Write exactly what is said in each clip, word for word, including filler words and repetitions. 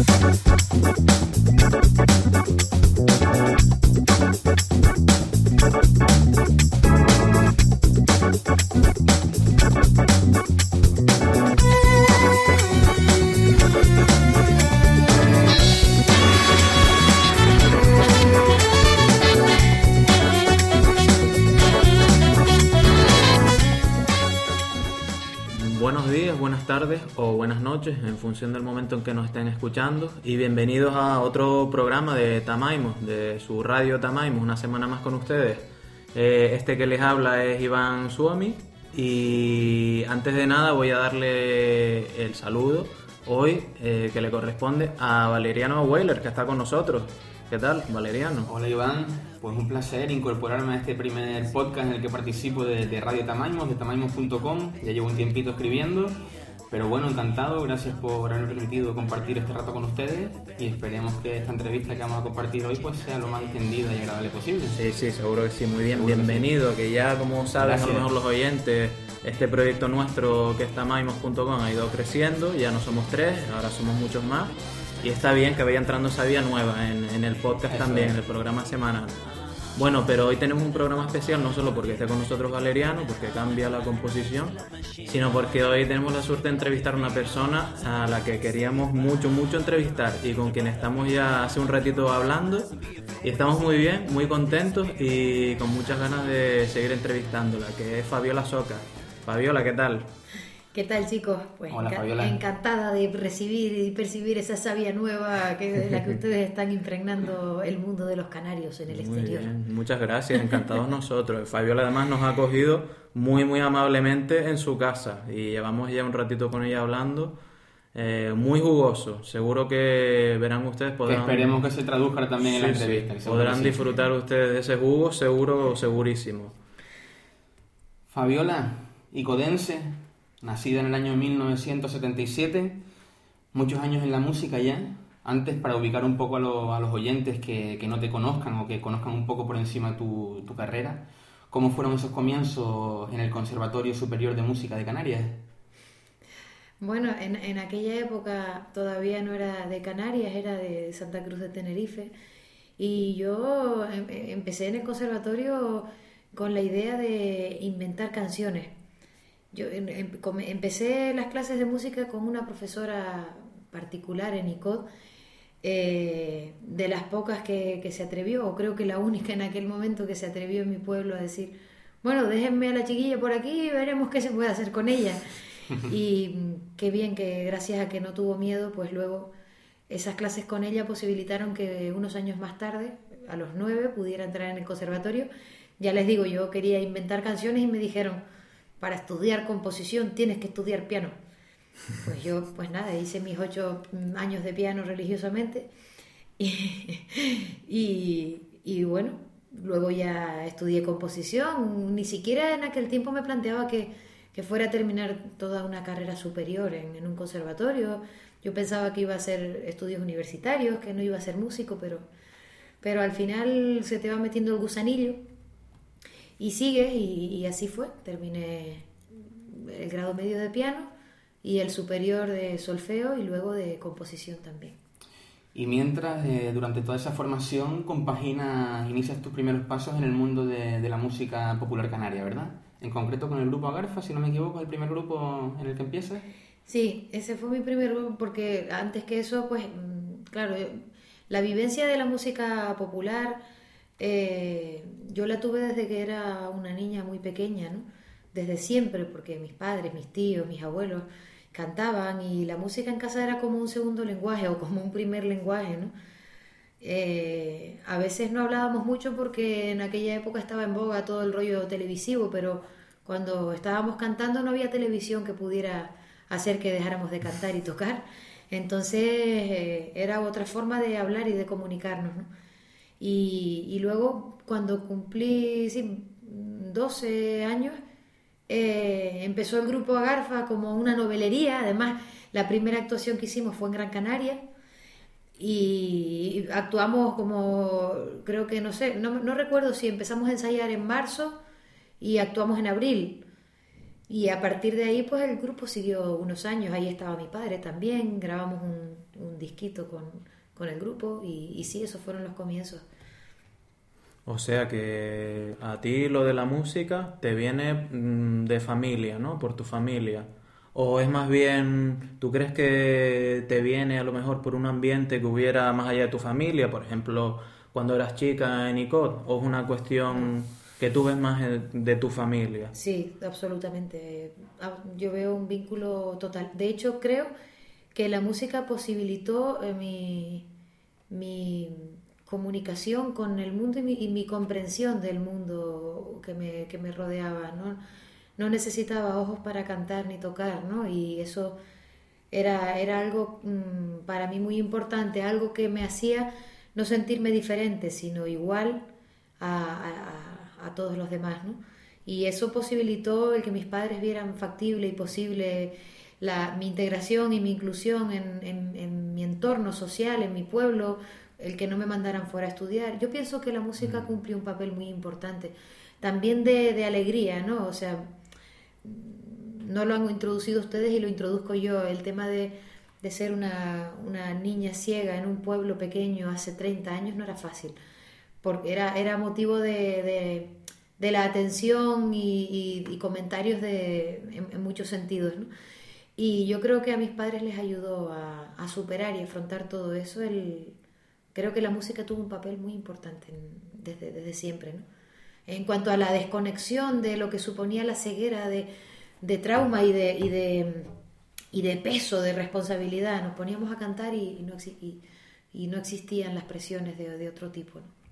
Buenos días, buenas tardes o buenas noches en función del momento en que nos estén escuchando, y bienvenidos a otro programa de Tamaimos, de su radio Tamaimos, una semana más con ustedes. Eh, este que les habla es Iván Suomi, y antes de nada voy a darle el saludo hoy eh, que le corresponde a Valeriano Weiler, que está con nosotros. ¿Qué tal, Valeriano? Hola, Iván, pues un placer incorporarme a este primer podcast en el que participo de, de Radio Tamaimos, de tamaimos punto com. Ya llevo un tiempito escribiendo, pero bueno, encantado, gracias por haberme permitido compartir este rato con ustedes, y esperemos que esta entrevista que vamos a compartir hoy pues sea lo más distendida y agradable posible. Sí, sí, seguro que sí, muy bien, Seguro bienvenido, que, que, sí. que ya como saben Gracias. a lo mejor los oyentes, este proyecto nuestro que es tamaimos punto com ha ido creciendo, ya no somos tres, ahora somos muchos más. Y está bien que vaya entrando esa vía nueva en, en el podcast. Eso también, es. En el programa semanal. Bueno, pero hoy tenemos un programa especial, no solo porque esté con nosotros Valeriano, porque cambia la composición, sino porque hoy tenemos la suerte de entrevistar a una persona a la que queríamos mucho, mucho entrevistar, y con quien estamos ya hace un ratito hablando, y estamos muy bien, muy contentos y con muchas ganas de seguir entrevistándola, que es Fabiola Soca. Fabiola, ¿qué tal? ¿Qué tal, chicos? Pues Hola, enca- Fabiola. encantada de recibir y percibir esa savia nueva que de la que ustedes están impregnando el mundo de los canarios en el Muy exterior. bien, muchas gracias, encantados nosotros. Fabiola además nos ha acogido muy muy amablemente en su casa y llevamos ya un ratito con ella hablando, eh, muy jugoso. Seguro que verán ustedes, podrán, Que esperemos que se traduzca también en la sí, sí, entrevista. que seguro podrán que sí. disfrutar ustedes de ese jugo, seguro, segurísimo. Fabiola, icodense, nacida en el año mil novecientos setenta y siete, muchos años en la música ya. Antes, para ubicar un poco a, lo, a los oyentes que, que no te conozcan o que conozcan un poco por encima tu, tu carrera, ¿cómo fueron esos comienzos en el Conservatorio Superior de Música de Canarias? Bueno, en, en aquella época todavía no era de Canarias, era de Santa Cruz de Tenerife. Y yo em- empecé en el conservatorio con la idea de inventar canciones. Yo em- em- come- empecé las clases de música con una profesora particular en I C O D, eh, de las pocas que, que se atrevió, o creo que la única en aquel momento que se atrevió en mi pueblo a decir, bueno, déjenme a la chiquilla por aquí y veremos qué se puede hacer con ella. Y mm, qué bien que gracias a que no tuvo miedo, pues luego esas clases con ella posibilitaron que unos años más tarde, a los nueve, pudiera entrar en el conservatorio. Ya les digo, yo quería inventar canciones y me dijeron, para estudiar composición tienes que estudiar piano. Pues yo, pues nada, hice mis ocho años de piano religiosamente y, y, y bueno, luego ya estudié composición. Ni siquiera en aquel tiempo me planteaba que, que fuera a terminar toda una carrera superior en, en un conservatorio. Yo pensaba que iba a hacer estudios universitarios, que no iba a ser músico, pero, pero al final se te va metiendo el gusanillo y sigues, y, y así fue. Terminé el grado medio de piano y el superior de solfeo y luego de composición también. Y mientras, eh, durante toda esa formación, compaginas, inicias tus primeros pasos en el mundo de, de la música popular canaria, ¿verdad? En concreto con el grupo Agarfa, si no me equivoco, ¿es el primer grupo en el que empiezas? Sí, ese fue mi primer grupo, porque antes que eso, pues, claro, la vivencia de la música popular, eh, yo la tuve desde que era una niña muy pequeña, ¿no? Desde siempre, porque mis padres, mis tíos, mis abuelos cantaban, y la música en casa era como un segundo lenguaje o como un primer lenguaje, ¿no? Eh, a veces no hablábamos mucho porque en aquella época estaba en boga todo el rollo televisivo, pero cuando estábamos cantando no había televisión que pudiera hacer que dejáramos de cantar y tocar. Entonces eh, era otra forma de hablar y de comunicarnos, ¿no? Y, y luego cuando cumplí sí, doce años, Eh, empezó el grupo Agarfa como una novelería. Además, la primera actuación que hicimos fue en Gran Canaria y actuamos como, creo que no sé, no, no recuerdo si empezamos a ensayar en marzo y actuamos en abril, Y a partir de ahí, pues el grupo siguió unos años. Ahí estaba mi padre también. Grabamos un, un disquito con, con el grupo. Y, y sí, esos fueron los comienzos. O sea que a ti lo de la música te viene mm, de familia, ¿no? Por tu familia. O es más bien, ¿tú crees que te viene a lo mejor por un ambiente que hubiera más allá de tu familia? Por ejemplo, cuando eras chica en I C O T. ¿O es una cuestión que tú ves más de tu familia? Sí, absolutamente. Yo veo un vínculo total. De hecho, creo que la música posibilitó eh, mi, mi comunicación con el mundo y mi, y mi comprensión del mundo que me, que me rodeaba, ¿no? No necesitaba ojos para cantar ni tocar, ¿no? Y eso era, era algo mmm, para mí muy importante, algo que me hacía no sentirme diferente, sino igual a... a a todos los demás, ¿no? Y eso posibilitó el que mis padres vieran factible y posible la, mi integración y mi inclusión en, en, en mi entorno social, en mi pueblo, el que no me mandaran fuera a estudiar. Yo pienso que la música cumple un papel muy importante, también de, de alegría, ¿no? O sea, no lo han introducido ustedes y lo introduzco yo, el tema de, de ser una, una niña ciega en un pueblo pequeño hace treinta años no era fácil. Porque era, era motivo de, de, de la atención y, y, y comentarios de, en, en muchos sentidos, ¿no? Y yo creo que a mis padres les ayudó a, a superar y afrontar todo eso. El, creo que la música tuvo un papel muy importante en, desde, desde siempre, ¿no? En cuanto a la desconexión de lo que suponía la ceguera, de, de trauma y de, y, de, y de peso, de responsabilidad, nos poníamos a cantar y, y, no, y, y no existían las presiones de, de otro tipo, ¿no?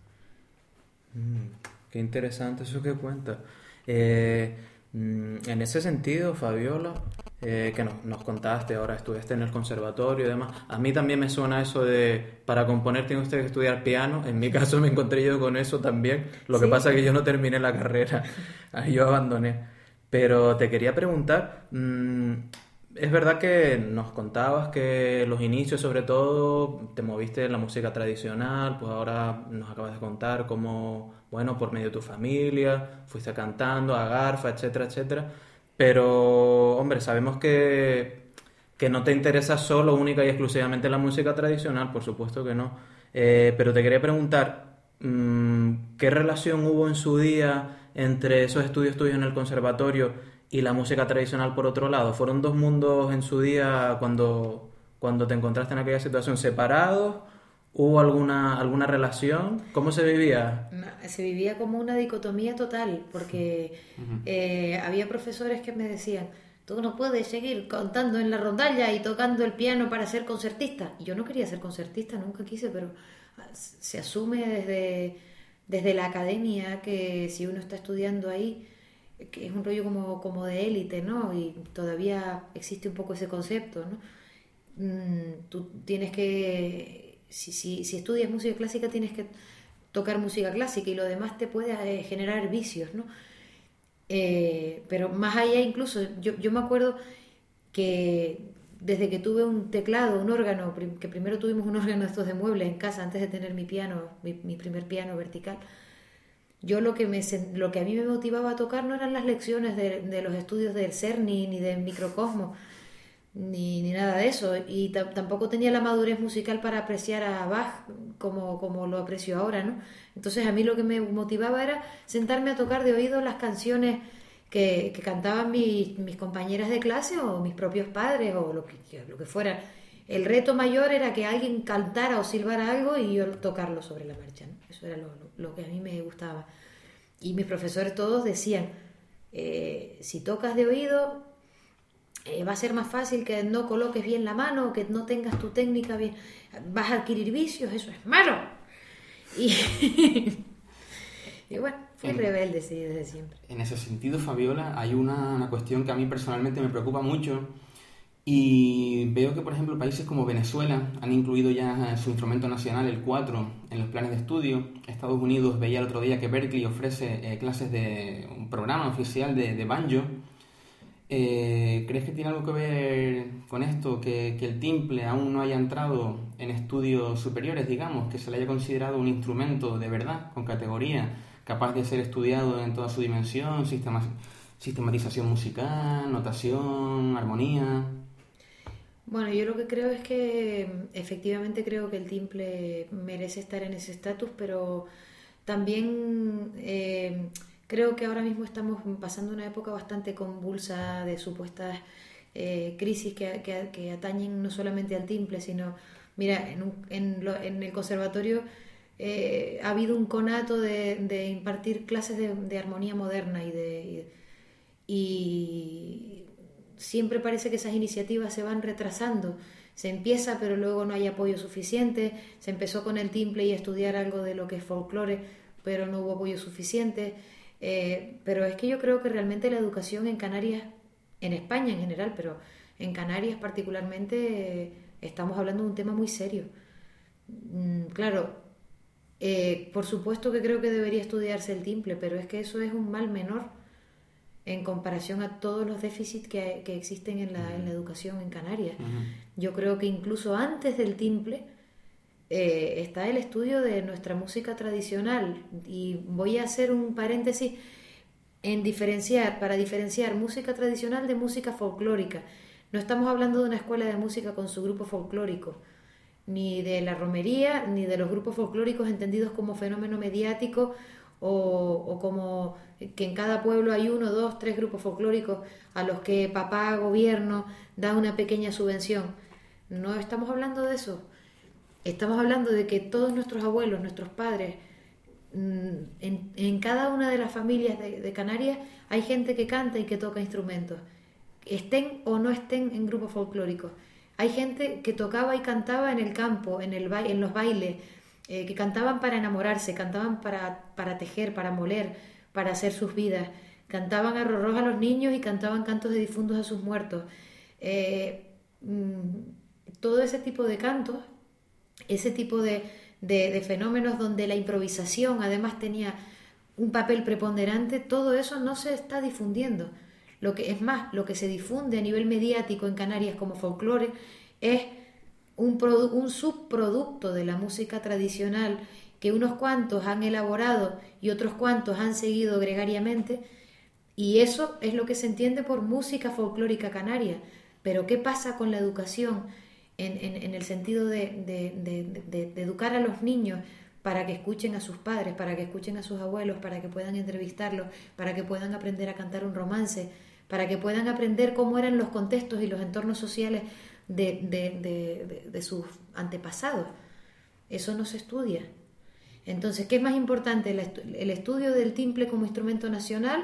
Mm, qué interesante eso que cuentas. Eh, mm, en ese sentido, Fabiola, eh, que nos, nos contaste, ahora estudiaste en el conservatorio y demás, a mí también me suena eso de para componer tiene usted que estudiar piano. En mi caso me encontré yo con eso también. Lo ¿Sí? que pasa es que yo no terminé la carrera, yo abandoné. Pero te quería preguntar, mmm, es verdad que nos contabas que los inicios, sobre todo, te moviste en la música tradicional, pues ahora nos acabas de contar cómo, bueno, por medio de tu familia, fuiste cantando a Garfa, etcétera, etcétera. Pero, hombre, sabemos que, que no te interesa solo, única y exclusivamente la música tradicional, por supuesto que no. Eh, pero te quería preguntar, mmm, ¿qué relación hubo en su día entre esos estudios tuyos en el conservatorio y la música tradicional por otro lado? ¿Fueron dos mundos en su día cuando, cuando te encontraste en aquella situación separados? ¿Hubo alguna, alguna relación? ¿Cómo se vivía? Se vivía como una dicotomía total, porque uh-huh. eh, había profesores que me decían, tú no puedes seguir cantando en la rondalla y tocando el piano para ser concertista. Y yo no quería ser concertista, nunca quise, pero se asume desde, desde la academia que si uno está estudiando ahí, que es un rollo como, como de élite, ¿no? Y todavía existe un poco ese concepto, ¿no? Mm, tú tienes que, si, si, si estudias música clásica, tienes que tocar música clásica y lo demás te puede eh, generar vicios, ¿no? Eh, pero más allá incluso, yo, yo me acuerdo que desde que tuve un teclado, un órgano, que primero tuvimos un órgano estos de muebles en casa antes de tener mi piano, mi, mi primer piano vertical. Yo lo que, me, lo que a mí me motivaba a tocar no eran las lecciones de, de los estudios del CERNI, ni del microcosmos, ni, ni nada de eso. Y t- tampoco tenía la madurez musical para apreciar a Bach como, como lo aprecio ahora, ¿no? Entonces a mí lo que me motivaba era sentarme a tocar de oído las canciones que, que cantaban mis, mis compañeras de clase o mis propios padres o lo que, lo que fuera. El reto mayor era que alguien cantara o silbara algo y yo tocarlo sobre la marcha, ¿no? Eso era lo, lo, lo que a mí me gustaba. Y mis profesores todos decían, eh, si tocas de oído, eh, va a ser más fácil que no coloques bien la mano, que no tengas tu técnica bien, vas a adquirir vicios, eso es malo. Y, y bueno, fui en, rebelde, sí, desde siempre. En ese sentido, Fabiola, hay una, una cuestión que a mí personalmente me preocupa mucho. Y veo que, por ejemplo, países como Venezuela han incluido ya su instrumento nacional, el cuatro, en los planes de estudio. Estados Unidos, veía el otro día que Berkeley ofrece eh, clases de un programa oficial de, de banjo. Eh, ¿Crees que tiene algo que ver con esto? Que, que el timple aún no haya entrado en estudios superiores, digamos, que se le haya considerado un instrumento de verdad, con categoría, capaz de ser estudiado en toda su dimensión, sistema, sistematización musical, notación, armonía. Bueno, yo lo que creo es que efectivamente creo que el timple merece estar en ese estatus, pero también eh, creo que ahora mismo estamos pasando una época bastante convulsa de supuestas eh, crisis que, que, que atañen no solamente al timple, sino, mira, en, un, en, lo, en el conservatorio eh, ha habido un conato de, de impartir clases de, de armonía moderna y de... Y, y siempre parece que esas iniciativas se van retrasando. Se empieza, pero luego no hay apoyo suficiente. Se empezó con el timple y a estudiar algo de lo que es folclore, pero no hubo apoyo suficiente. Eh, pero es que yo creo que realmente la educación en Canarias, en España en general, pero en Canarias particularmente, eh, estamos hablando de un tema muy serio. Mm, claro, eh, por supuesto que creo que debería estudiarse el timple, pero es que eso es un mal menor en comparación a todos los déficits que, que existen en la, en la educación en Canarias. Uh-huh. Yo creo que incluso antes del timple eh, está el estudio de nuestra música tradicional, y voy a hacer un paréntesis en diferenciar, para diferenciar música tradicional de música folclórica. No estamos hablando de una escuela de música con su grupo folclórico, ni de la romería, ni de los grupos folclóricos entendidos como fenómeno mediático, O, o como que en cada pueblo hay uno, dos, tres grupos folclóricos a los que papá, gobierno, da una pequeña subvención. No estamos hablando de eso. Estamos hablando de que todos nuestros abuelos, nuestros padres, en, en cada una de las familias de, de Canarias hay gente que canta y que toca instrumentos, estén o no estén en grupos folclóricos. Hay gente que tocaba y cantaba en el campo, en, el ba- en los bailes, Eh, que cantaban para enamorarse, cantaban para, para tejer, para moler, para hacer sus vidas, cantaban arroz a los niños y cantaban cantos de difuntos a sus muertos. Eh, mmm, todo ese tipo de cantos, ese tipo de, de, de fenómenos donde la improvisación además tenía un papel preponderante, todo eso no se está difundiendo. Lo que, es más, lo que se difunde a nivel mediático en Canarias como folclore es Un, produ- un subproducto de la música tradicional que unos cuantos han elaborado y otros cuantos han seguido gregariamente, y eso es lo que se entiende por música folclórica canaria. Pero ¿qué pasa con la educación en, en, en el sentido de, de, de, de, de educar a los niños para que escuchen a sus padres, para que escuchen a sus abuelos, para que puedan entrevistarlos, para que puedan aprender a cantar un romance, para que puedan aprender cómo eran los contextos y los entornos sociales De, de, de, de, de sus antepasados? Eso no se estudia. Entonces, ¿qué es más importante? ¿El estudio del timple como instrumento nacional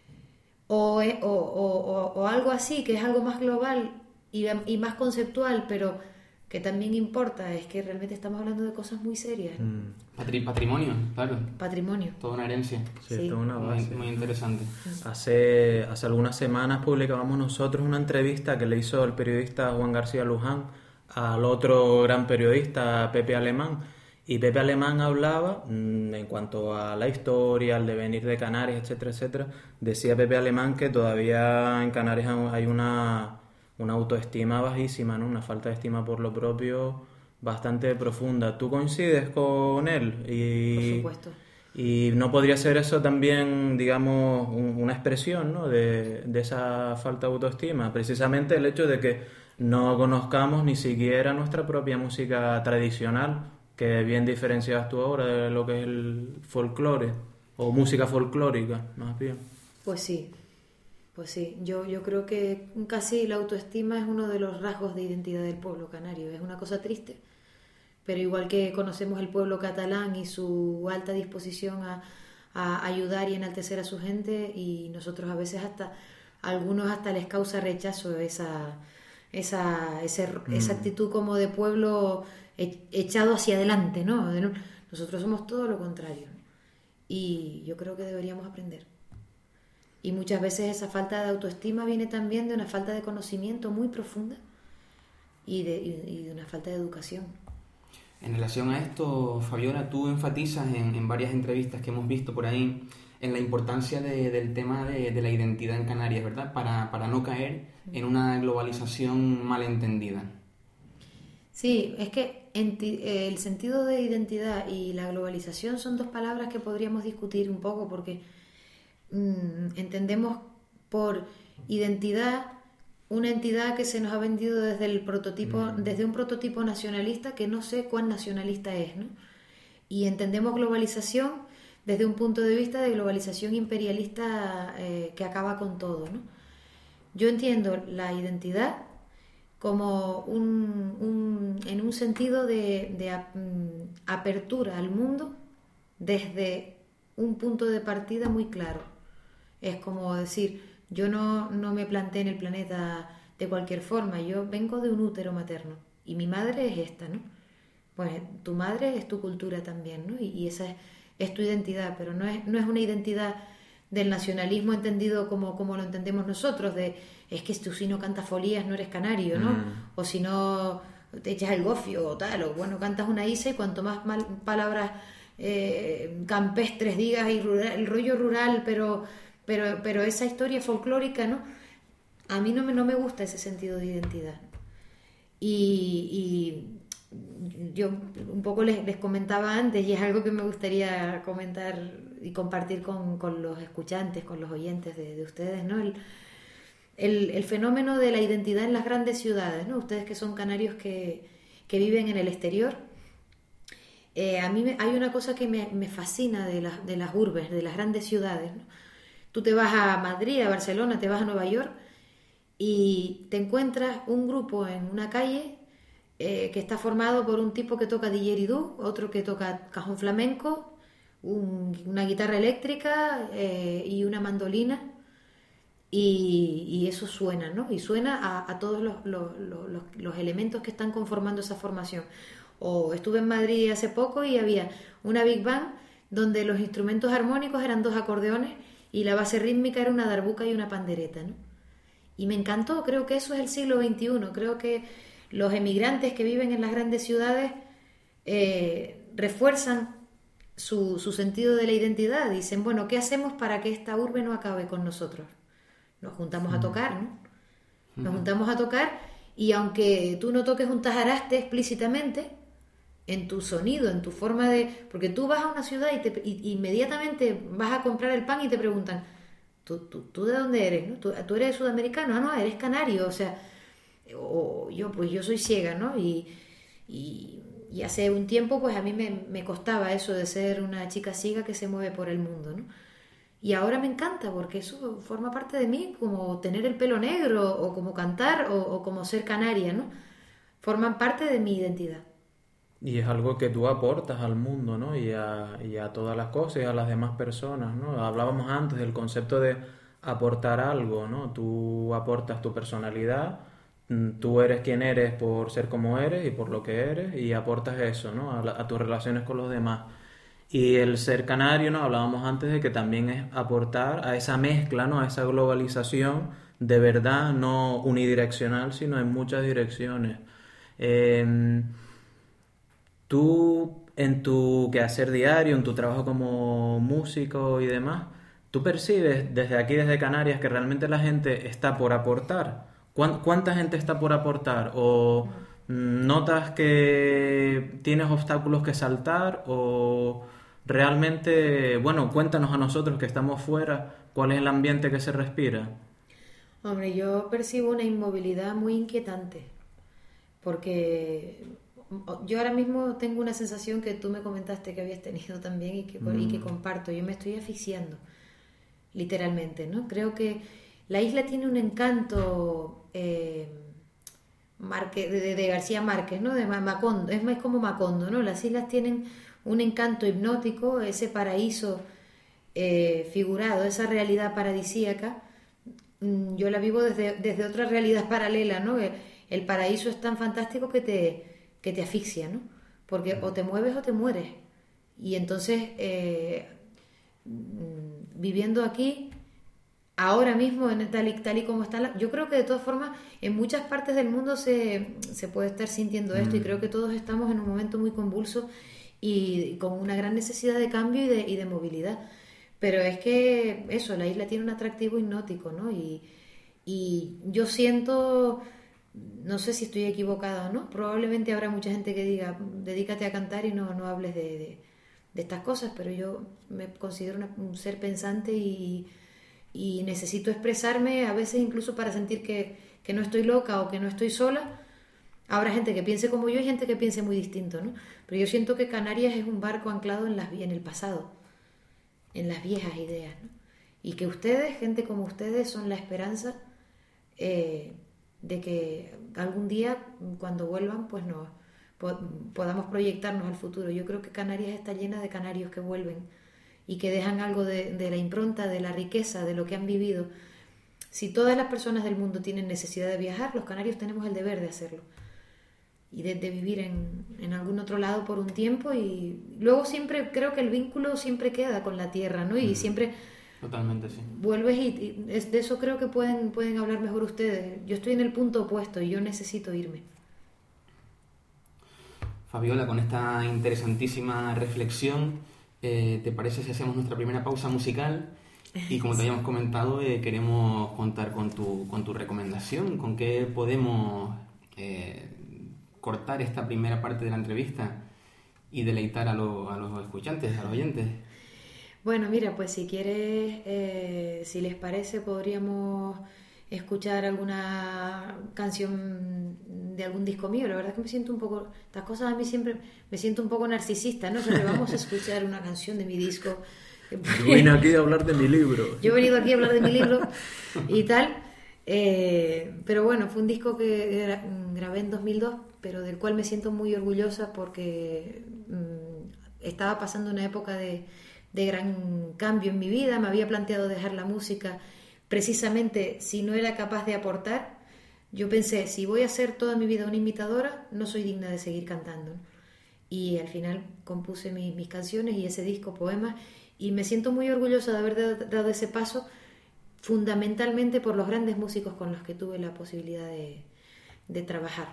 o, o, o, o algo así, que es algo más global y, y más conceptual, pero que también importa? Es que realmente estamos hablando de cosas muy serias. Mm. Patri- patrimonio, claro. Patrimonio. Toda una herencia. Sí, Sí. toda una base. Muy, muy interesante. Hace, hace algunas semanas publicábamos nosotros una entrevista que le hizo el periodista Juan García Luján al otro gran periodista, Pepe Alemán. Y Pepe Alemán hablaba, mmm, en cuanto a la historia, al devenir de Canarias, etcétera, etcétera. Decía Pepe Alemán que todavía en Canarias hay una, una autoestima bajísima, ¿no? Una falta de estima por lo propio bastante profunda. ¿Tú coincides con él? Y, Por supuesto. Y no podría ser eso también, digamos, un, una expresión, ¿no? de, de esa falta de autoestima. Precisamente el hecho de que no conozcamos ni siquiera nuestra propia música tradicional, que bien diferencias tú ahora de lo que es el folclore, o música folclórica, más bien. Pues sí, pues sí. Yo, yo creo que casi la autoestima es uno de los rasgos de identidad del pueblo canario. Es una cosa triste, pero igual que conocemos el pueblo catalán y su alta disposición a, a ayudar y enaltecer a su gente, y nosotros a veces hasta, a algunos hasta les causa rechazo esa, esa, ese, mm. esa actitud como de pueblo echado hacia adelante, ¿no? Nosotros somos todo lo contrario, y yo creo que deberíamos aprender. Y muchas veces esa falta de autoestima viene también de una falta de conocimiento muy profunda y de, y de una falta de educación. En relación a esto, Fabiola, tú enfatizas en, en varias entrevistas que hemos visto por ahí en la importancia de, del tema de, de la identidad en Canarias, ¿verdad? Para, para no caer en una globalización malentendida. Sí, es que enti- el sentido de identidad y la globalización son dos palabras que podríamos discutir un poco, porque mmm, entendemos por identidad una entidad que se nos ha vendido desde el prototipo, mm. desde un prototipo nacionalista que no sé cuán nacionalista es, ¿no? Y entendemos globalización desde un punto de vista de globalización imperialista eh, que acaba con todo, ¿no? Yo entiendo la identidad como un, un, en un sentido de, de um, apertura al mundo desde un punto de partida muy claro. Es como decir, yo no, no me planté en el planeta de cualquier forma, yo vengo de un útero materno y mi madre es esta, ¿no? Pues tu madre es tu cultura también, ¿no? Y, y esa es, es tu identidad, pero no es, no es una identidad del nacionalismo entendido como, como lo entendemos nosotros, de es que tú si no cantas folías no eres canario, ¿no? Mm. O si no te echas el gofio o tal, o bueno, cantas una isa y cuanto más mal, palabras eh, campestres digas y rural, el rollo rural, pero... Pero, pero esa historia folclórica, ¿no? A mí no me, no me gusta ese sentido de identidad. Y, y yo un poco les, les comentaba antes, y es algo que me gustaría comentar y compartir con, con los escuchantes, con los oyentes de, de ustedes, ¿no? El, el, el fenómeno de la identidad en las grandes ciudades, ¿no? Ustedes que son canarios que, que viven en el exterior. Eh, a mí me, hay una cosa que me, me fascina de, la, de las urbes, de las grandes ciudades, ¿no? Tú te vas a Madrid, a Barcelona, te vas a Nueva York y te encuentras un grupo en una calle eh, que está formado por un tipo que toca didgeridoo, otro que toca cajón flamenco, un, una guitarra eléctrica eh, y una mandolina y, y eso suena, ¿no? Y suena a, a todos los, los, los, los elementos que están conformando esa formación. O estuve en Madrid hace poco y había una big band donde los instrumentos armónicos eran dos acordeones y la base rítmica era una darbuka y una pandereta, ¿no? Y me encantó, creo que eso es el siglo veintiuno, creo que los emigrantes que viven en las grandes ciudades eh, refuerzan su, su sentido de la identidad, dicen, bueno, ¿qué hacemos para que esta urbe no acabe con nosotros? Nos juntamos a tocar, ¿no? Nos juntamos a tocar y aunque tú no toques un tajaraste explícitamente, en tu sonido, en tu forma de... Porque tú vas a una ciudad y, te, y inmediatamente vas a comprar el pan y te preguntan, ¿tú, tú, tú de dónde eres? ¿No? ¿Tú, ¿Tú eres sudamericano? Ah, no, eres canario, o sea... O yo, pues yo soy ciega, ¿no? Y, y, y hace un tiempo, pues a mí me, me costaba eso de ser una chica ciega que se mueve por el mundo, ¿no? Y ahora me encanta porque eso forma parte de mí, como tener el pelo negro, o como cantar, o, o como ser canaria, ¿no? Forman parte de mi identidad. Y es algo que tú aportas al mundo, ¿no? Y a, y a todas las cosas y a las demás personas, ¿no? Hablábamos antes del concepto de aportar algo, ¿no? Tú aportas tu personalidad, tú eres quien eres por ser como eres y por lo que eres y aportas eso, ¿no? A, la, a tus relaciones con los demás. Y el ser canario, ¿no? Hablábamos antes de que también es aportar a esa mezcla, ¿no? A esa globalización de verdad, no unidireccional, sino en muchas direcciones. Eh, Tú, en tu quehacer diario, en tu trabajo como músico y demás, ¿tú percibes desde aquí, desde Canarias, que realmente la gente está por aportar? ¿Cuánta gente está por aportar? ¿O notas que tienes obstáculos que saltar? ¿O realmente, bueno, cuéntanos a nosotros que estamos fuera, cuál es el ambiente que se respira? Hombre, yo percibo una inmovilidad muy inquietante, porque... Yo ahora mismo tengo una sensación que tú me comentaste que habías tenido también y que, mm. y que comparto. Yo me estoy asfixiando, literalmente, ¿no? Creo que la isla tiene un encanto eh, Marque, de, de García Márquez, ¿no? De Macondo, es más como Macondo, ¿no? Las islas tienen un encanto hipnótico, ese paraíso eh, figurado, esa realidad paradisíaca. Yo la vivo desde, desde otra realidad paralela, ¿no? El, el paraíso es tan fantástico que te... que te asfixia, ¿no? Porque o te mueves o te mueres. Y entonces, eh, viviendo aquí, ahora mismo, en tal y, tal y como está, la, yo creo que de todas formas, en muchas partes del mundo se, se puede estar sintiendo esto, mm. y creo que todos estamos en un momento muy convulso y, y con una gran necesidad de cambio y de, y de movilidad. Pero es que, eso, la isla tiene un atractivo hipnótico, ¿no? Y, y yo siento... No sé si estoy equivocada o no, probablemente habrá mucha gente que diga, dedícate a cantar y no, no hables de, de, de estas cosas, pero yo me considero una, un ser pensante y, y necesito expresarme a veces incluso para sentir que, que no estoy loca o que no estoy sola. Habrá gente que piense como yo y gente que piense muy distinto, ¿no? Pero yo siento que Canarias es un barco anclado en, las, en el pasado, en las viejas ideas, ¿no? Y que ustedes, gente como ustedes, son la esperanza eh, de que algún día, cuando vuelvan, pues nos po- podamos proyectarnos al futuro. Yo creo que Canarias está llena de canarios que vuelven y que dejan algo de, de la impronta, de la riqueza, de lo que han vivido. Si todas las personas del mundo tienen necesidad de viajar, los canarios tenemos el deber de hacerlo y de, de vivir en, en algún otro lado por un tiempo, y luego siempre creo que el vínculo siempre queda con la tierra, ¿no? Y mm. siempre totalmente, sí. Vuelves y, y es, de eso creo que pueden, pueden hablar mejor ustedes. Yo estoy en el punto opuesto y yo necesito irme. Fabiola, con esta interesantísima reflexión, eh, ¿te parece si hacemos nuestra primera pausa musical? Y como te habíamos comentado, eh, queremos contar con tu, con tu recomendación. ¿Con qué podemos eh, cortar esta primera parte de la entrevista y deleitar a, lo, a los escuchantes, a los oyentes? Bueno, mira, pues si quieres, eh, si les parece, podríamos escuchar alguna canción de algún disco mío. La verdad es que me siento un poco, estas cosas a mí siempre me siento un poco narcisista, ¿no? Pero vamos a escuchar una canción de mi disco. Yo vine aquí a hablar de mi libro. Yo he venido aquí a hablar de mi libro y tal. Eh, pero bueno, fue un disco que gra- grabé en dos mil dos, pero del cual me siento muy orgullosa porque mmm, estaba pasando una época de de gran cambio en mi vida. Me había planteado dejar la música precisamente si no era capaz de aportar. Yo pensé, si voy a ser toda mi vida una imitadora, no soy digna de seguir cantando. Y al final compuse mi, mis canciones y ese disco, Poemas, y me siento muy orgullosa de haber dado ese paso, fundamentalmente por los grandes músicos con los que tuve la posibilidad de, de trabajar.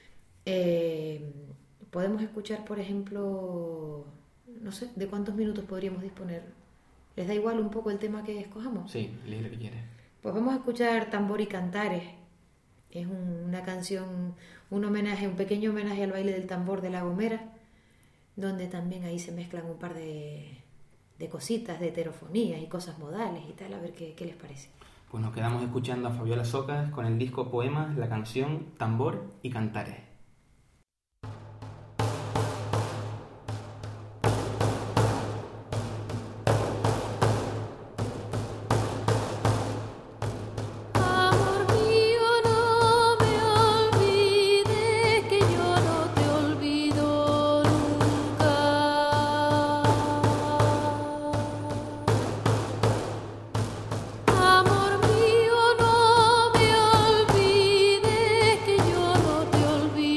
Eh, podemos escuchar, por ejemplo... No sé, ¿de cuántos minutos podríamos disponer? ¿Les da igual un poco el tema que escojamos? Sí, elige lo que quieres. Pues vamos a escuchar Tambor y Cantares. Es un, una canción, un homenaje, un pequeño homenaje al baile del tambor de La Gomera, donde también ahí se mezclan un par de, de cositas, de heterofonías y cosas modales y tal. A ver qué, qué les parece. Pues nos quedamos escuchando a Fabiola Socas con el disco Poemas, la canción Tambor y Cantares. Olvides que yo no te olvido.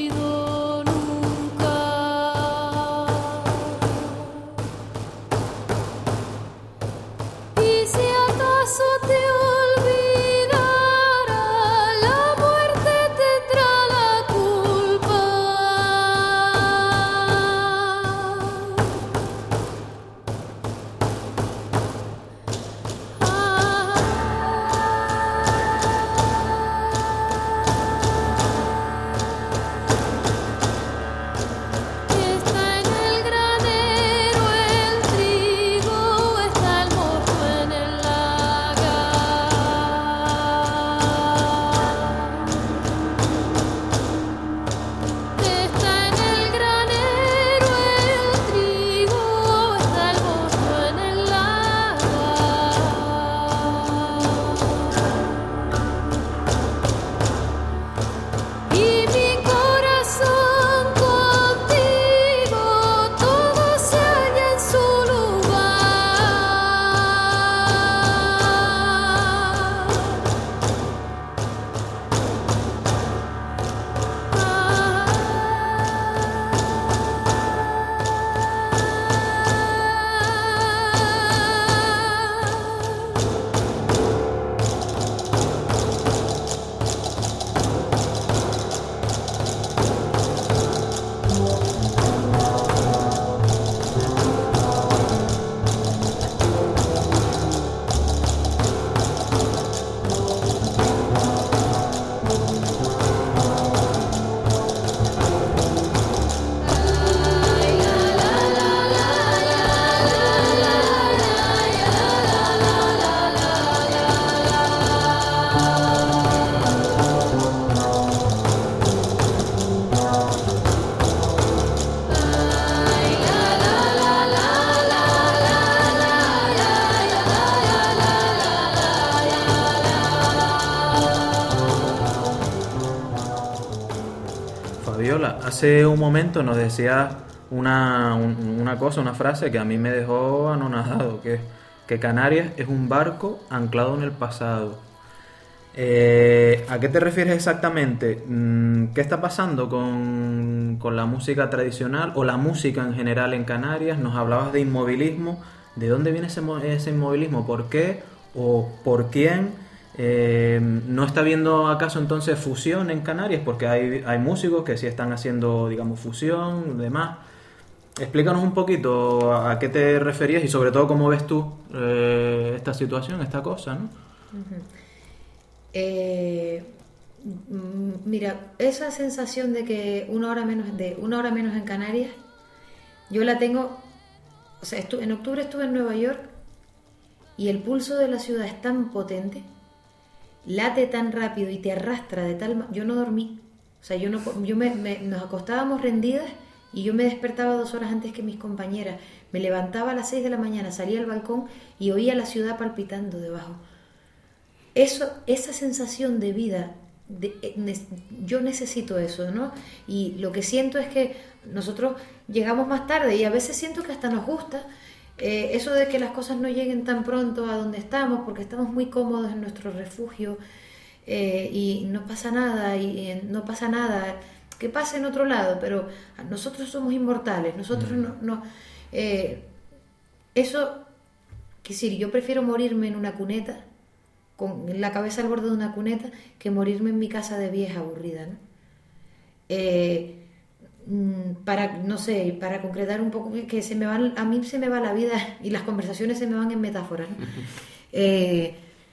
hace un momento nos decías una, un, una cosa, una frase que a mí me dejó anonadado, que es que Canarias es un barco anclado en el pasado. Eh, ¿A qué te refieres exactamente? ¿Qué está pasando con, con la música tradicional o la música en general en Canarias? Nos hablabas de inmovilismo. ¿De dónde viene ese, ese inmovilismo? ¿Por qué? ¿O por quién? Eh, ¿No está habiendo acaso entonces fusión en Canarias? Porque hay, hay músicos que sí están haciendo, digamos, fusión, demás. Explícanos un poquito a qué te referías y sobre todo cómo ves tú eh, esta situación, esta cosa, ¿no? Uh-huh. Eh, mira, esa sensación de que una hora menos de una hora menos en Canarias, yo la tengo. O sea, estu- en octubre estuve en Nueva York y el pulso de la ciudad es tan potente, late tan rápido y te arrastra de tal ma- yo no dormí. O sea, yo no, yo me, me, nos acostábamos rendidas y yo me despertaba dos horas antes que mis compañeras. Me levantaba a las seis de la mañana, salía al balcón y oía la ciudad palpitando debajo. Eso, esa sensación de vida, de, ne, yo necesito eso, ¿no? Y lo que siento es que nosotros llegamos más tarde y a veces siento que hasta nos gusta eh, eso de que las cosas no lleguen tan pronto a donde estamos, porque estamos muy cómodos en nuestro refugio eh, y no pasa nada, y, y no pasa nada, que pase en otro lado, pero nosotros somos inmortales, nosotros no... no eh, eso, es decir, yo prefiero morirme en una cuneta, con la cabeza al borde de una cuneta, que morirme en mi casa de vieja aburrida, ¿no? Eh, para, no sé, para concretar un poco, que se me va, a mí se me va la vida y las conversaciones se me van en metáforas, ¿no? eh,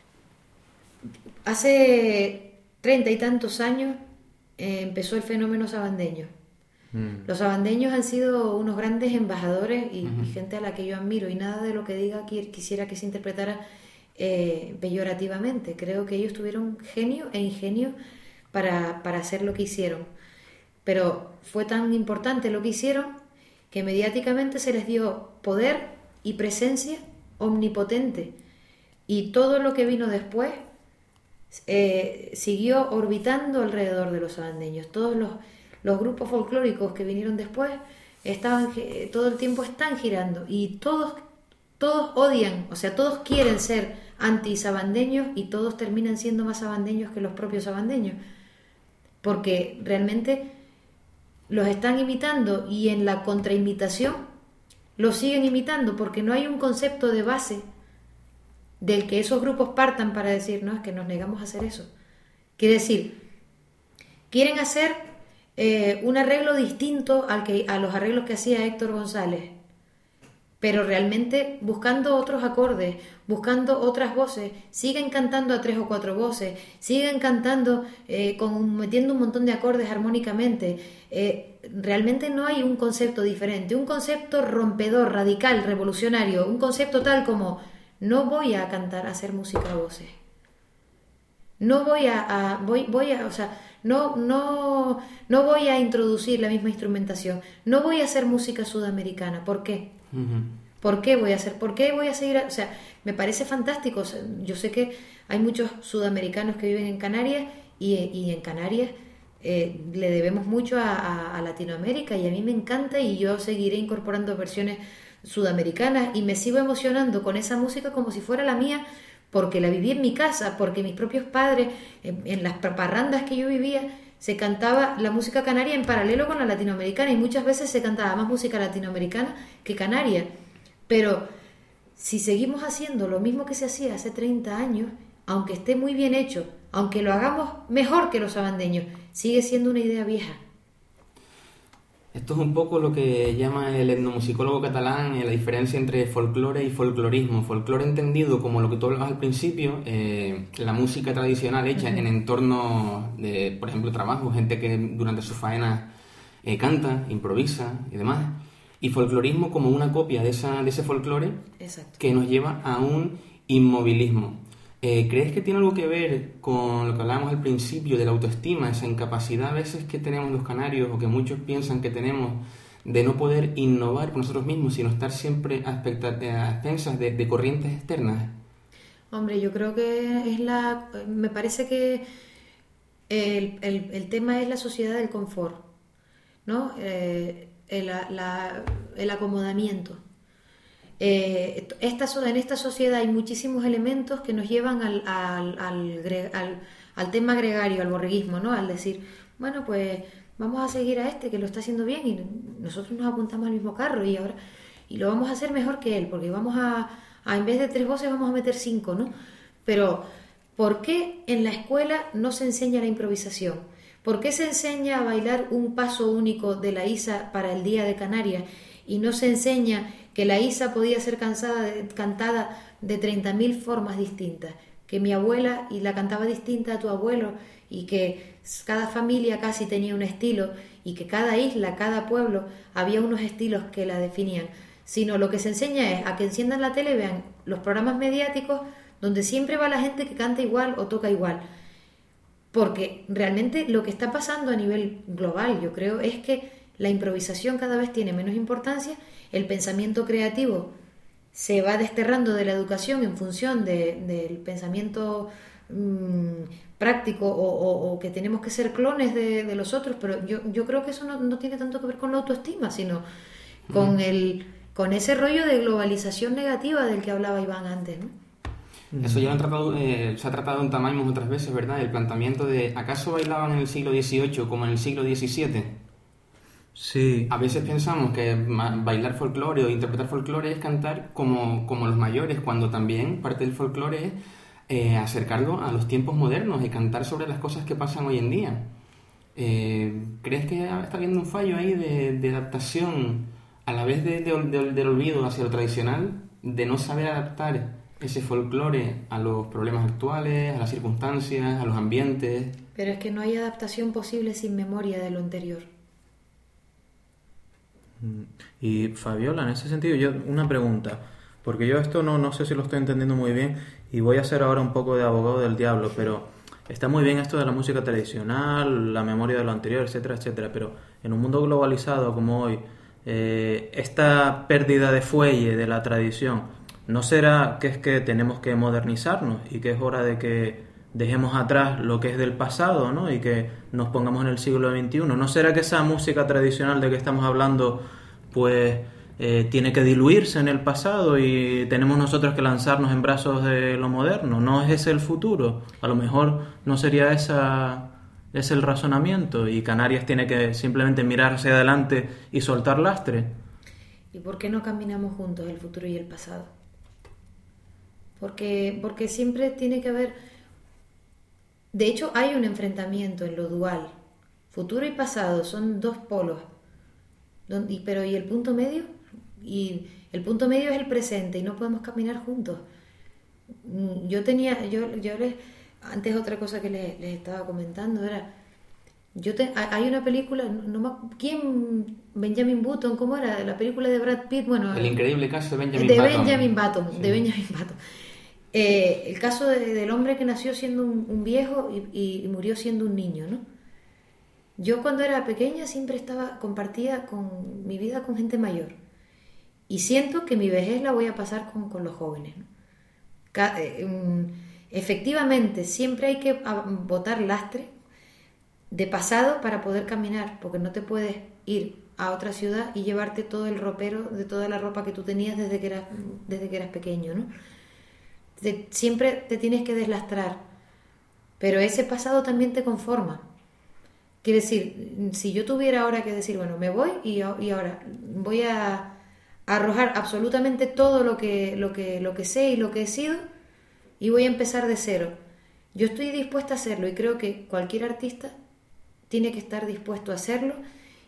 hace treinta y tantos años eh, empezó el fenómeno sabandeño. Mm. Los sabandeños han sido unos grandes embajadores y, uh-huh. y gente a la que yo admiro, y nada de lo que diga aquí quisiera que se interpretara eh, peyorativamente. Creo que ellos tuvieron genio e ingenio para, para hacer lo que hicieron, pero fue tan importante lo que hicieron que mediáticamente se les dio poder y presencia omnipotente, y todo lo que vino después eh, siguió orbitando alrededor de los sabandeños. Todos los, los grupos folclóricos que vinieron después estaban, todo el tiempo están girando, y todos, todos odian, o sea, todos quieren ser anti-sabandeños y todos terminan siendo más sabandeños que los propios sabandeños, porque realmente los están imitando, y en la contraimitación los siguen imitando, porque no hay un concepto de base del que esos grupos partan para decir, no, es que nos negamos a hacer eso. Quiere decir, quieren hacer eh, un arreglo distinto al que, a los arreglos que hacía Héctor González, pero realmente buscando otros acordes, buscando otras voces, siguen cantando a tres o cuatro voces, siguen cantando, eh, con, metiendo un montón de acordes armónicamente. Eh, realmente no hay un concepto diferente, un concepto rompedor, radical, revolucionario, un concepto tal como: no voy a cantar, a hacer música a voces. No voy a, a voy, voy a, o sea, no, no, no voy a introducir la misma instrumentación. No voy a hacer música sudamericana. ¿Por qué? Uh-huh. ¿Por qué voy a hacer? ¿Por qué voy a seguir? A, o sea, me parece fantástico. O sea, yo sé que hay muchos sudamericanos que viven en Canarias y, y en Canarias eh, le debemos mucho a, a, a Latinoamérica, y a mí me encanta, y yo seguiré incorporando versiones sudamericanas y me sigo emocionando con esa música como si fuera la mía, porque la viví en mi casa, porque mis propios padres, en, en las parrandas que yo vivía, se cantaba la música canaria en paralelo con la latinoamericana, y muchas veces se cantaba más música latinoamericana que canaria. Pero si seguimos haciendo lo mismo que se hacía hace treinta años, aunque esté muy bien hecho, aunque lo hagamos mejor que los sabandeños, sigue siendo una idea vieja. Esto es un poco lo que llama el etnomusicólogo catalán eh, la diferencia entre folclore y folclorismo. Folclore entendido como lo que tú hablabas al principio, eh, la música tradicional hecha uh-huh. en entornos de, por ejemplo, trabajo, gente que durante su faena eh, canta, improvisa y demás. Y folclorismo como una copia de, esa, de ese folclore que nos lleva a un inmovilismo. Eh, ¿Crees que tiene algo que ver con lo que hablábamos al principio de la autoestima, esa incapacidad a veces que tenemos los canarios, o que muchos piensan que tenemos, de no poder innovar por nosotros mismos, sino estar siempre a, a expensas de, de corrientes externas? Hombre, yo creo que es la... Me parece que el, el, el tema es la sociedad del confort. ¿no? Eh, el, la, el acomodamiento. Eh, esta, en esta sociedad hay muchísimos elementos que nos llevan al, al, al, al, al tema gregario, al borreguismo, ¿no? Al decir, bueno, pues vamos a seguir a este que lo está haciendo bien y nosotros nos apuntamos al mismo carro y ahora y lo vamos a hacer mejor que él, porque vamos a, a en vez de tres voces vamos a meter cinco, ¿no? Pero ¿por qué en la escuela no se enseña la improvisación? ¿Por qué se enseña a bailar un paso único de la Isa para el Día de Canarias y no se enseña que la Isa podía ser cansada de, cantada de treinta mil formas distintas? Que mi abuela y la cantaba distinta a tu abuelo y que cada familia casi tenía un estilo y que cada isla, cada pueblo había unos estilos que la definían. Sino lo que se enseña es a que enciendan la tele y vean los programas mediáticos donde siempre va la gente que canta igual o toca igual. Porque realmente lo que está pasando a nivel global, yo creo, es que la improvisación cada vez tiene menos importancia, el pensamiento creativo se va desterrando de la educación en función de, del pensamiento mmm, práctico o, o, o que tenemos que ser clones de, de los otros, pero yo, yo creo que eso no, no tiene tanto que ver con la autoestima, sino con, mm. el, con ese rollo de globalización negativa del que hablaba Iván antes, ¿no? Eso ya lo han tratado, eh, se ha tratado en Tamaimos otras veces, ¿verdad? El planteamiento de ¿acaso bailaban en el siglo dieciocho como en el siglo diecisiete? Sí. A veces pensamos que bailar folclore o interpretar folclore es cantar como, como los mayores, cuando también parte del folclore es eh, acercarlo a los tiempos modernos y cantar sobre las cosas que pasan hoy en día. Eh, ¿Crees que está habiendo un fallo ahí de, de adaptación a la vez de, de, de, del olvido hacia lo tradicional, de no saber adaptar ese folclore a los problemas actuales, a las circunstancias, a los ambientes? Pero es que no hay adaptación posible sin memoria de lo anterior. Y Fabiola, en ese sentido, yo una pregunta, porque yo esto no, no sé si lo estoy entendiendo muy bien y voy a hacer ahora un poco de abogado del diablo, pero está muy bien esto de la música tradicional, la memoria de lo anterior, etcétera, etcétera, pero en un mundo globalizado como hoy, eh, esta pérdida de fuelle de la tradición, ¿no será que es que tenemos que modernizarnos y que es hora de que dejemos atrás lo que es del pasado, ¿no? Y que nos pongamos en el siglo veintiuno? ¿No será que esa música tradicional de que estamos hablando pues eh, tiene que diluirse en el pasado y tenemos nosotros que lanzarnos en brazos de lo moderno? ¿No es ese el futuro? A lo mejor no sería esa es el razonamiento y Canarias tiene que simplemente mirar hacia adelante y soltar lastre. ¿Y por qué no caminamos juntos el futuro y el pasado? Porque, porque siempre tiene que haber... De hecho, hay un enfrentamiento en lo dual. Futuro y pasado son dos polos. Y, pero ¿y el punto medio? Y el punto medio es el presente y no podemos caminar juntos. Yo tenía... yo, yo les, antes otra cosa que les, les estaba comentando era... Yo te, hay una película... No, no, ¿quién? Benjamin Button, ¿cómo era? La película de Brad Pitt. Bueno, el increíble caso de Benjamin de Button. Benjamin Button Sí. De Benjamin Button. Eh, el caso de, del hombre que nació siendo un, un viejo y, y murió siendo un niño, ¿no? Yo cuando era pequeña siempre estaba compartida con mi vida con gente mayor y siento que mi vejez la voy a pasar con, con los jóvenes, ¿no? Ca- eh, um, efectivamente siempre hay que botar lastre de pasado para poder caminar, porque no te puedes ir a otra ciudad y llevarte todo el ropero de toda la ropa que tú tenías desde que eras, desde que eras pequeño, ¿no? Te, siempre te tienes que deslastrar, pero ese pasado también te conforma. Quiere decir, si yo tuviera ahora que decir, bueno, me voy y, y ahora voy a, a arrojar absolutamente todo lo que, lo, que, lo que sé y lo que he sido y voy a empezar de cero, yo estoy dispuesta a hacerlo y creo que cualquier artista tiene que estar dispuesto a hacerlo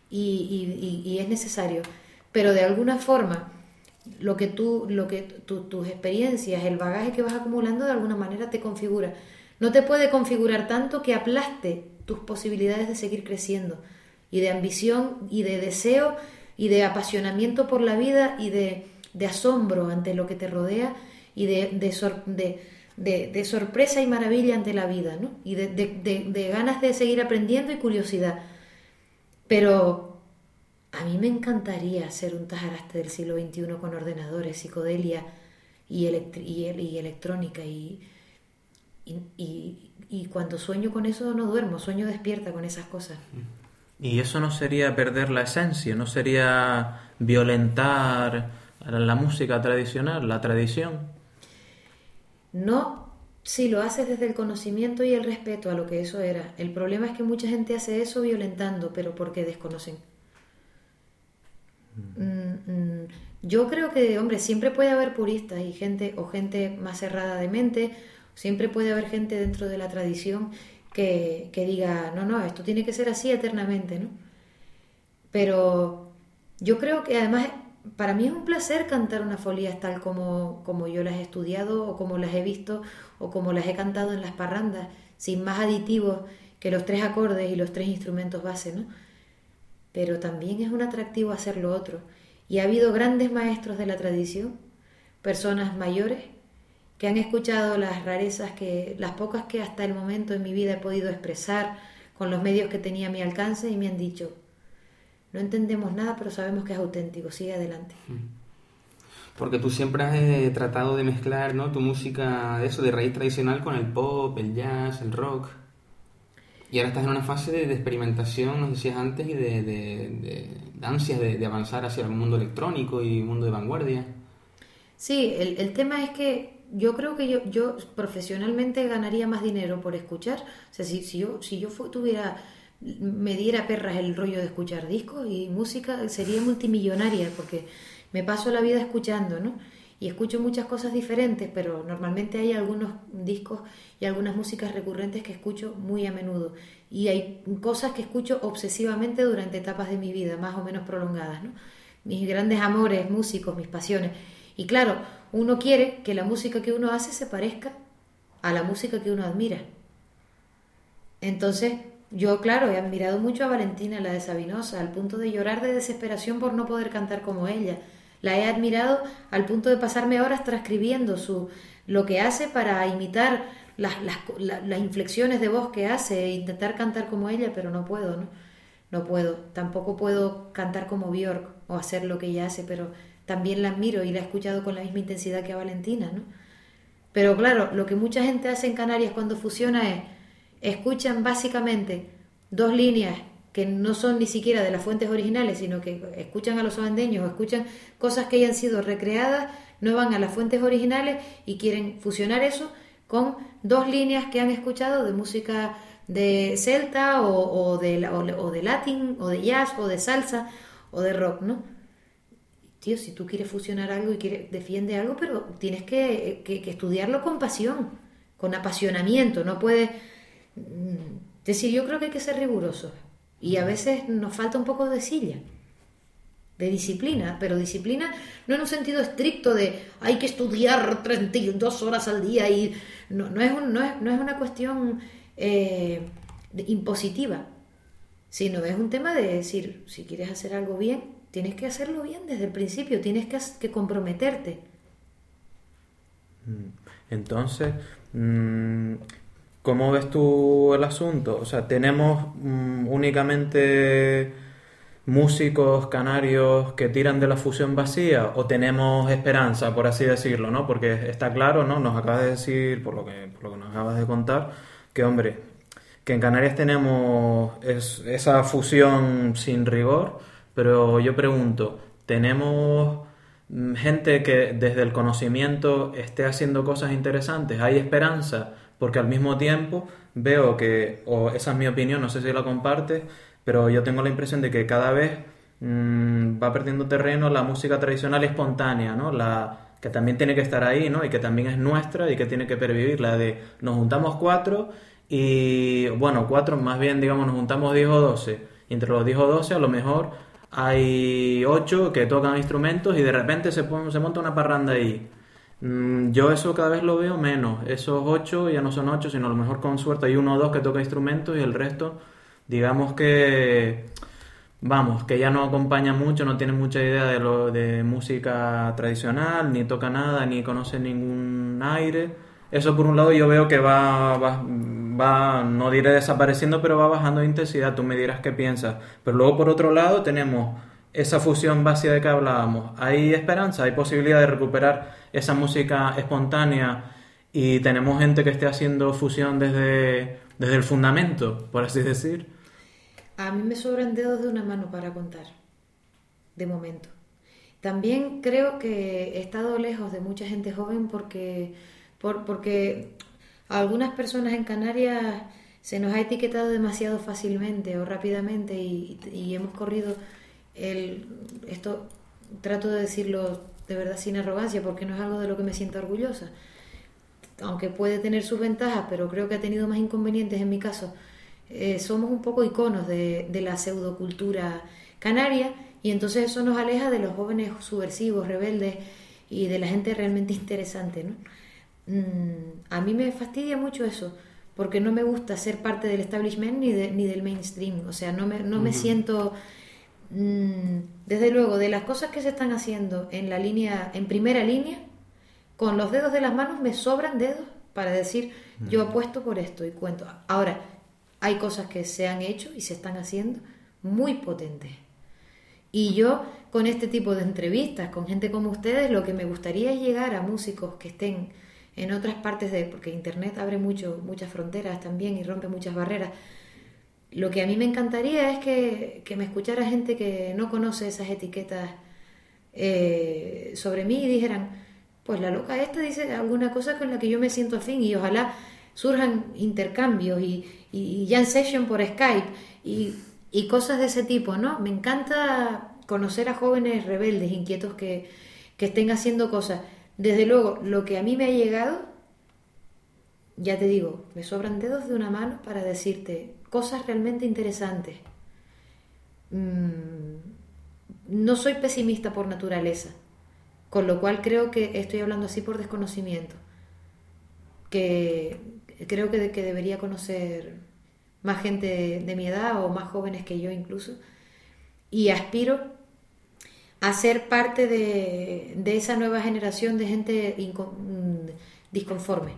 y, y, y es necesario, pero de alguna forma lo que tú, lo que tu, tus experiencias, el bagaje que vas acumulando de alguna manera te configura. No te puede configurar tanto que aplaste tus posibilidades de seguir creciendo y de ambición y de deseo y de apasionamiento por la vida y de, de asombro ante lo que te rodea y de, de, sor, de, de, de sorpresa y maravilla ante la vida, ¿no? Y de, de, de, de ganas de seguir aprendiendo y curiosidad. Pero a mí me encantaría ser un tajaraste del siglo veintiuno con ordenadores, psicodelia y, elect- y, y electrónica y, y, y, y cuando sueño con eso no duermo, sueño despierta con esas cosas. Y eso no sería perder la esencia, no sería violentar la música tradicional, la tradición. No, si lo haces desde el conocimiento y el respeto a lo que eso era. El problema es que mucha gente hace eso violentando, pero porque desconocen. Mm, mm, yo creo que, hombre, siempre puede haber puristas y gente, o gente más cerrada de mente, siempre puede haber gente dentro de la tradición que, que diga, no, no, esto tiene que ser así eternamente, ¿no? Pero yo creo que además para mí es un placer cantar unas folías tal como, como yo las he estudiado o como las he visto o como las he cantado en las parrandas, sin más aditivos que los tres acordes y los tres instrumentos base, ¿no? Pero también es un atractivo hacer lo otro. Y ha habido grandes maestros de la tradición, personas mayores, que han escuchado las rarezas, que las pocas que hasta el momento en mi vida he podido expresar con los medios que tenía a mi alcance, y me han dicho, no entendemos nada, pero sabemos que es auténtico, sigue adelante. Porque tú siempre has eh, tratado de mezclar, ¿no?, tu música de eso, de raíz tradicional, con el pop, el jazz, el rock. Y ahora estás en una fase de, de experimentación, nos decías antes, y de, de, de, de ansias de, de avanzar hacia el mundo electrónico y mundo de vanguardia. Sí, el, el tema es que yo creo que yo, yo profesionalmente ganaría más dinero por escuchar. O sea, si, si yo, si yo fu- tuviera, me diera perras el rollo de escuchar discos y música, sería multimillonaria, porque me paso la vida escuchando, ¿no? Y escucho muchas cosas diferentes, pero normalmente hay algunos discos y algunas músicas recurrentes que escucho muy a menudo. Y hay cosas que escucho obsesivamente durante etapas de mi vida, más o menos prolongadas, ¿no? Mis grandes amores músicos, mis pasiones. Y claro, uno quiere que la música que uno hace se parezca a la música que uno admira. Entonces, yo, claro, he admirado mucho a Valentina, la de Sabinosa, al punto de llorar de desesperación por no poder cantar como ella. La he admirado al punto de pasarme horas transcribiendo su, lo que hace para imitar las, las, las inflexiones de voz que hace e intentar cantar como ella, pero no puedo, ¿no? No puedo. Tampoco puedo cantar como Björk o hacer lo que ella hace, pero también la admiro y la he escuchado con la misma intensidad que a Valentina, ¿no? Pero claro, lo que mucha gente hace en Canarias cuando fusiona es, escuchan básicamente dos líneas que no son ni siquiera de las fuentes originales, sino que escuchan a los abandeños o escuchan cosas que hayan sido recreadas, no van a las fuentes originales y quieren fusionar eso con dos líneas que han escuchado de música de celta o, o, de, o, o de latín o de jazz o de salsa o de rock, ¿no? Tío, si tú quieres fusionar algo y quieres, defiende algo, pero tienes que, que, que estudiarlo con pasión, con apasionamiento, no puedes... Es decir, yo creo que hay que ser rigurosos. Y a veces nos falta un poco de silla, de disciplina, pero disciplina no en un sentido estricto de hay que estudiar treinta y dos horas al día y no, no, es, un, no, es, no es una cuestión eh, de, impositiva, sino es un tema de decir, si quieres hacer algo bien, tienes que hacerlo bien desde el principio, tienes que, que comprometerte. Entonces, mmm... ¿cómo ves tú el asunto? O sea, ¿tenemos mmm, únicamente músicos canarios que tiran de la fusión vacía o tenemos esperanza, por así decirlo, ¿no? Porque está claro, ¿no? Nos acabas de decir, por lo que, por lo que nos acabas de contar, que, hombre, que en Canarias tenemos es, esa fusión sin rigor, pero yo pregunto, ¿tenemos gente que desde el conocimiento esté haciendo cosas interesantes? ¿Hay esperanza? Porque al mismo tiempo veo que, o esa es mi opinión, no sé si la compartes, pero yo tengo la impresión de que cada vez mmm, va perdiendo terreno la música tradicional espontánea, ¿no? La que también tiene que estar ahí, ¿no? Y que también es nuestra y que tiene que pervivir, la de nos juntamos cuatro y, bueno, cuatro más bien, digamos, nos juntamos diez o doce, y entre los diez o doce a lo mejor hay ocho que tocan instrumentos y de repente se, pone, se monta una parranda ahí. Yo eso cada vez lo veo menos. Esos ocho ya no son ocho, sino a lo mejor con suerte hay uno o dos que toca instrumentos y el resto, digamos que, vamos, que ya no acompaña mucho, no tiene mucha idea de lo de música tradicional, ni toca nada, ni conoce ningún aire. Eso por un lado yo veo que va, va, va, no diré desapareciendo, pero va bajando de intensidad. Tú me dirás qué piensas. Pero luego por otro lado tenemos esa fusión vacía de que hablábamos. ¿Hay esperanza? ¿Hay posibilidad de recuperar esa música espontánea y tenemos gente que esté haciendo fusión desde, desde el fundamento, por así decir? a mí me sobran dedos de una mano para contar, de momento. También creo que he estado lejos de mucha gente joven porque, por, porque a algunas personas en Canarias se nos ha etiquetado demasiado fácilmente o rápidamente y, y hemos corrido el... Esto trato de decirlo de verdad sin arrogancia porque no es algo de lo que me siento orgullosa. Aunque puede tener sus ventajas, pero creo que ha tenido más inconvenientes en mi caso. Eh, somos un poco iconos de, de la pseudocultura canaria y entonces eso nos aleja de los jóvenes subversivos, rebeldes y de la gente realmente interesante, ¿no? Mm, a mí me fastidia mucho eso porque no me gusta ser parte del establishment ni, de, ni del mainstream, o sea, no me, no me uh-huh. siento mm, desde luego de las cosas que se están haciendo en la línea, en primera línea, con los dedos de las manos me sobran dedos para decir uh-huh. yo apuesto por esto y cuento. Ahora, hay cosas que se han hecho y se están haciendo muy potentes. Y yo, con este tipo de entrevistas, con gente como ustedes, lo que me gustaría es llegar a músicos que estén en otras partes de... Porque Internet abre mucho, muchas fronteras también y rompe muchas barreras. Lo que a mí me encantaría es que, que me escuchara gente que no conoce esas etiquetas eh, sobre mí y dijeran, pues la loca esta dice alguna cosa con la que yo me siento afín y ojalá surjan intercambios y, y, y jam session por Skype y, y cosas de ese tipo, ¿no? Me encanta conocer a jóvenes rebeldes, inquietos que, que estén haciendo cosas. Desde luego, lo que a mí me ha llegado, ya te digo, me sobran dedos de una mano para decirte cosas realmente interesantes. Mm, no soy pesimista por naturaleza, con lo cual creo que estoy hablando así por desconocimiento. Que creo que, de, que debería conocer más gente de, de mi edad o más jóvenes que yo incluso, y aspiro a ser parte de, de esa nueva generación de gente inco, disconforme.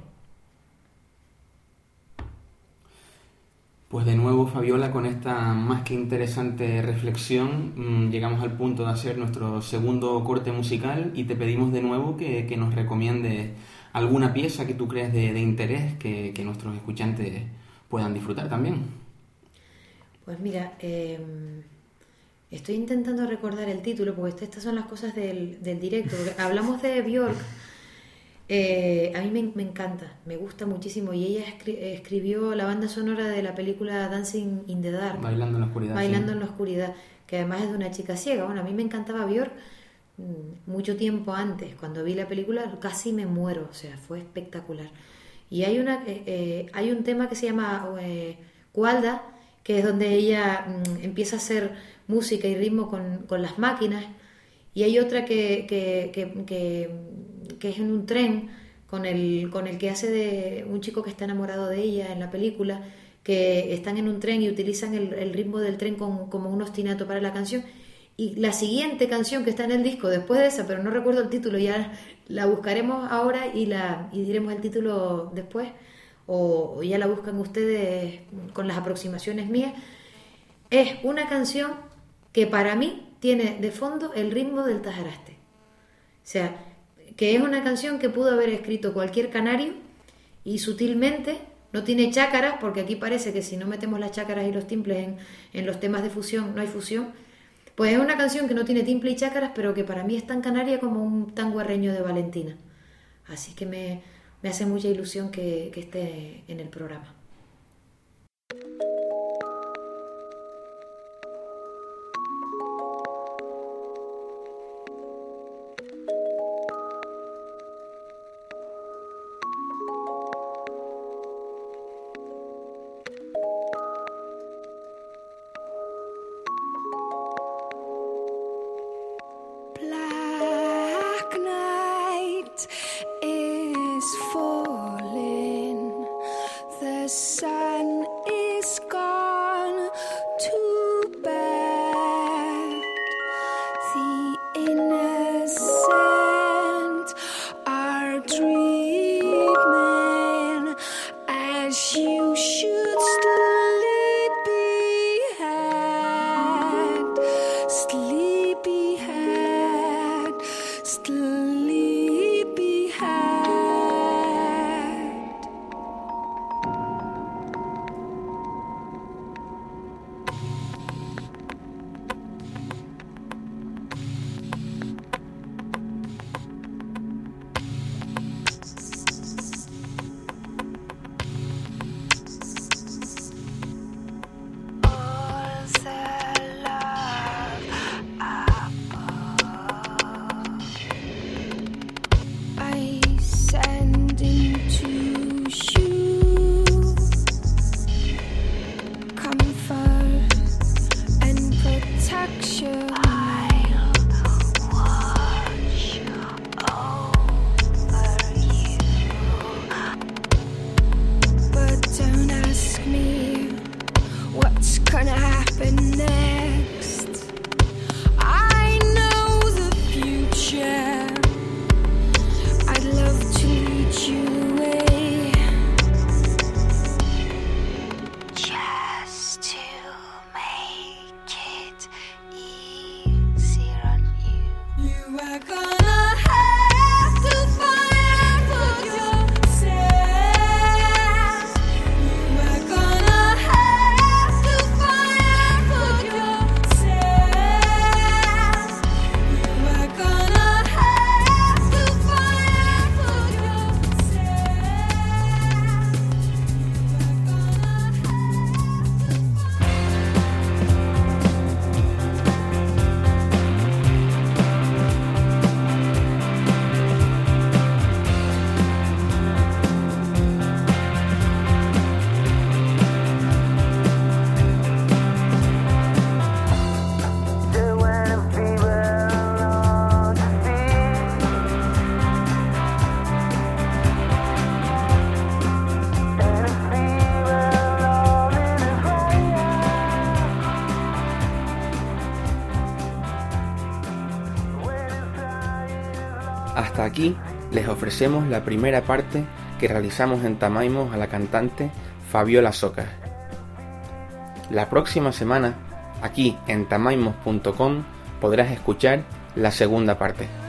Pues de nuevo, Fabiola, con esta más que interesante reflexión mmm, llegamos al punto de hacer nuestro segundo corte musical y te pedimos de nuevo que, que nos recomiendes alguna pieza que tú creas de, de interés que, que nuestros escuchantes puedan disfrutar también. Pues mira, eh, estoy intentando recordar el título porque estas son las cosas del, del directo. Hablamos de Björk, eh, a mí me, me encanta, me gusta muchísimo y ella escri- escribió la banda sonora de la película Dancing in the Dark. Bailando en la oscuridad. Bailando sí. en la oscuridad, que además es de una chica ciega. Bueno, a mí me encantaba Björk mucho tiempo antes, cuando vi la película casi me muero, o sea, fue espectacular. Y hay una eh, eh, hay un tema que se llama eh, Kualda, que es donde ella mm, empieza a hacer música y ritmo con, con las máquinas, y hay otra que, que, que, que, que es en un tren con el, con el que hace de un chico que está enamorado de ella en la película, que están en un tren y utilizan el, el ritmo del tren con, como un ostinato para la canción. Y la siguiente canción que está en el disco, después de esa, pero no recuerdo el título, ya la buscaremos ahora y, la, y diremos el título después, o, o ya la buscan ustedes con las aproximaciones mías, es una canción que para mí tiene de fondo el ritmo del tajaraste. O sea, que es una canción que pudo haber escrito cualquier canario y sutilmente no tiene chácaras, porque aquí parece que si no metemos las chácaras y los timbres en, en los temas de fusión, no hay fusión. Pues es una canción que no tiene timple y chácaras, pero que para mí es tan canaria como un tanguarreño de Valentina. Así que me, me hace mucha ilusión que, que esté en el programa. Hasta aquí les ofrecemos la primera parte que realizamos en Tamaimos a la cantante Fabiola Socas. La próxima semana, aquí en tamaimos punto com, podrás escuchar la segunda parte.